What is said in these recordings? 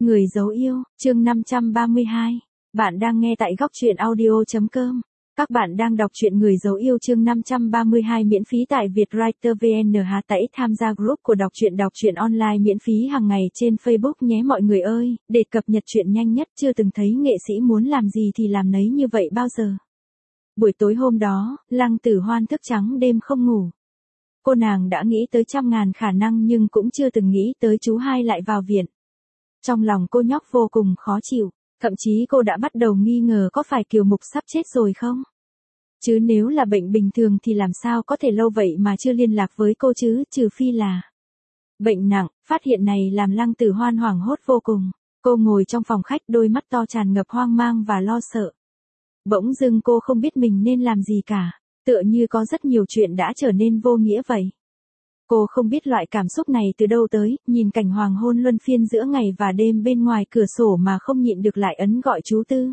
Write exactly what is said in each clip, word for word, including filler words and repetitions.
Người dấu yêu, chương năm trăm ba mươi hai. Bạn đang nghe tại góc truyện audio chấm com. Các bạn đang đọc truyện Người dấu yêu chương năm trăm ba mươi hai miễn phí tại Vietwriter vê en. Hãy tải tham gia group của đọc truyện đọc truyện online miễn phí hàng ngày trên Facebook nhé mọi người ơi, để cập nhật truyện nhanh nhất. Chưa từng thấy nghệ sĩ muốn làm gì thì làm nấy như vậy bao giờ. Buổi tối hôm đó, Lăng Tử Hoan thức trắng đêm không ngủ. Cô nàng đã nghĩ tới trăm ngàn khả năng nhưng cũng chưa từng nghĩ tới chú hai lại vào viện. Trong lòng cô nhóc vô cùng khó chịu, thậm chí cô đã bắt đầu nghi ngờ có phải Kiều Mục sắp chết rồi không? Chứ nếu là bệnh bình thường thì làm sao có thể lâu vậy mà chưa liên lạc với cô chứ, trừ phi là bệnh nặng. Phát hiện này làm Lăng Tử Hoan hoảng hốt vô cùng. Cô ngồi trong phòng khách đôi mắt to tràn ngập hoang mang và lo sợ. Bỗng dưng cô không biết mình nên làm gì cả, tựa như có rất nhiều chuyện đã trở nên vô nghĩa vậy. Cô không biết loại cảm xúc này từ đâu tới, nhìn cảnh hoàng hôn luân phiên giữa ngày và đêm bên ngoài cửa sổ mà không nhịn được lại ấn gọi chú Tư.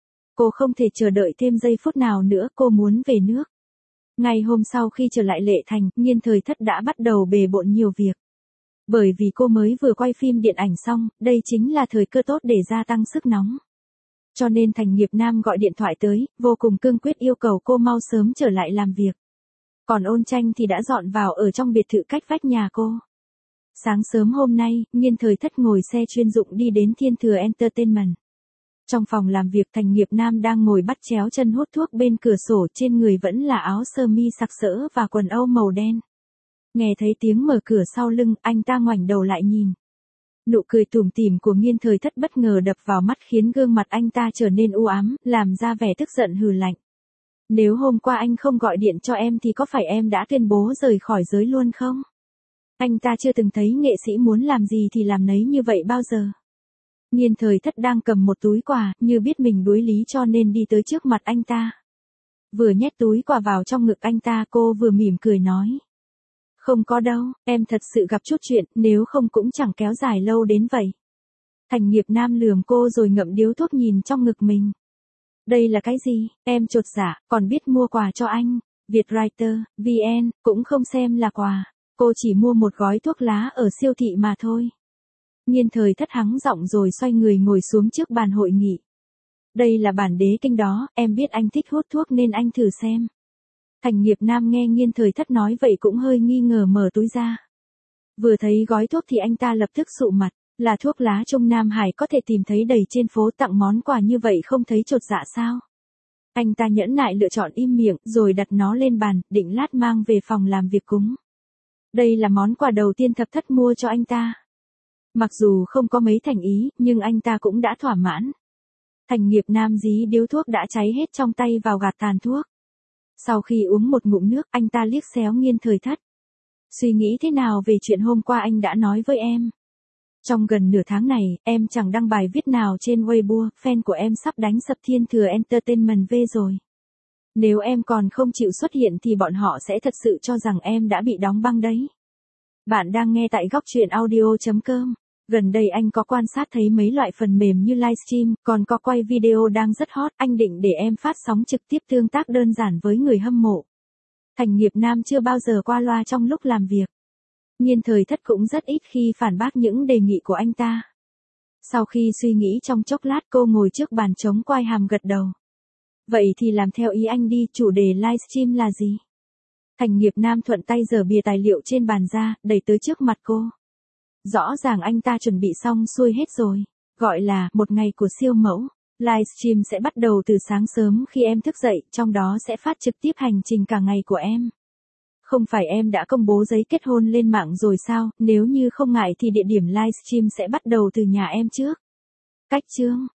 Cô không thể chờ đợi thêm giây phút nào nữa, cô muốn về nước. Ngày hôm sau khi trở lại Lệ Thành, Nghiên Thời Thất đã bắt đầu bề bộn nhiều việc. Bởi vì cô mới vừa quay phim điện ảnh xong, đây chính là thời cơ tốt để gia tăng sức nóng. Cho nên Thành Nghiệp Nam gọi điện thoại tới, vô cùng cương quyết yêu cầu cô mau sớm trở lại làm việc. Còn Ôn Tranh thì đã dọn vào ở trong biệt thự cách vách nhà cô. Sáng sớm hôm nay, Nghiên Thời Thất ngồi xe chuyên dụng đi đến Thiên Thừa Entertainment. Trong phòng làm việc, Thành Nghiệp Nam đang ngồi bắt chéo chân hút thuốc bên cửa sổ, trên người vẫn là áo sơ mi sặc sỡ và quần âu màu đen. Nghe thấy tiếng mở cửa sau lưng, anh ta ngoảnh đầu lại nhìn. Nụ cười tủm tỉm của Nghiên Thời Thất bất ngờ đập vào mắt khiến gương mặt anh ta trở nên u ám, làm ra vẻ tức giận hừ lạnh. Nếu hôm qua anh không gọi điện cho em thì có phải em đã tuyên bố rời khỏi giới luôn không? Anh ta chưa từng thấy nghệ sĩ muốn làm gì thì làm nấy như vậy bao giờ. Nghiên Thời Thất đang cầm một túi quà, như biết mình đuối lý cho nên đi tới trước mặt anh ta. Vừa nhét túi quà vào trong ngực anh ta, cô vừa mỉm cười nói. Không có đâu, em thật sự gặp chút chuyện, nếu không cũng chẳng kéo dài lâu đến vậy. Thành Nghiệp Nam lườm cô rồi ngậm điếu thuốc nhìn trong ngực mình. Đây là cái gì, em chột dạ, còn biết mua quà cho anh. Vietwriter, vê en, cũng không xem là quà. Cô chỉ mua một gói thuốc lá ở siêu thị mà thôi. Nghiên Thời Thất hắng giọng rồi xoay người ngồi xuống trước bàn hội nghị. Đây là bản đế kinh đó, em biết anh thích hút thuốc nên anh thử xem. Thành Nghiệp Nam nghe Nghiên Thời Thất nói vậy cũng hơi nghi ngờ mở túi ra. Vừa thấy gói thuốc thì anh ta lập tức sụ mặt. Là thuốc lá Trung Nam Hải có thể tìm thấy đầy trên phố, tặng món quà như vậy không thấy chột dạ sao? Anh ta nhẫn nại lựa chọn im miệng rồi đặt nó lên bàn, định lát mang về phòng làm việc cúng. Đây là món quà đầu tiên Thập Thất mua cho anh ta. Mặc dù không có mấy thành ý, nhưng anh ta cũng đã thỏa mãn. Thành Nghiệp Nam dí điếu thuốc đã cháy hết trong tay vào gạt tàn thuốc. Sau khi uống một ngụm nước, anh ta liếc xéo Nghiên Thời Thất. Suy nghĩ thế nào về chuyện hôm qua anh đã nói với em? Trong gần nửa tháng này, em chẳng đăng bài viết nào trên Weibo, fan của em sắp đánh sập Thiên Thừa Entertainment về rồi. Nếu em còn không chịu xuất hiện thì bọn họ sẽ thật sự cho rằng em đã bị đóng băng đấy. Bạn đang nghe tại góc truyện audio chấm com. Gần đây anh có quan sát thấy mấy loại phần mềm như livestream, còn có quay video đang rất hot, anh định để em phát sóng trực tiếp tương tác đơn giản với người hâm mộ. Thành Nghiệp Nam chưa bao giờ qua loa trong lúc làm việc. Nghiên Thời Thất cũng rất ít khi phản bác những đề nghị của anh ta. Sau khi suy nghĩ trong chốc lát, cô ngồi trước bàn chống quai hàm gật đầu. Vậy thì làm theo ý anh đi, chủ đề livestream là gì? Thành Nghiệp Nam thuận tay giở bìa tài liệu trên bàn ra, đẩy tới trước mặt cô. Rõ ràng anh ta chuẩn bị xong xuôi hết rồi. Gọi là một ngày của siêu mẫu. Livestream sẽ bắt đầu từ sáng sớm khi em thức dậy, trong đó sẽ phát trực tiếp hành trình cả ngày của em. Không phải em đã công bố giấy kết hôn lên mạng rồi sao, nếu như không ngại thì địa điểm livestream sẽ bắt đầu từ nhà em trước. Cách chương,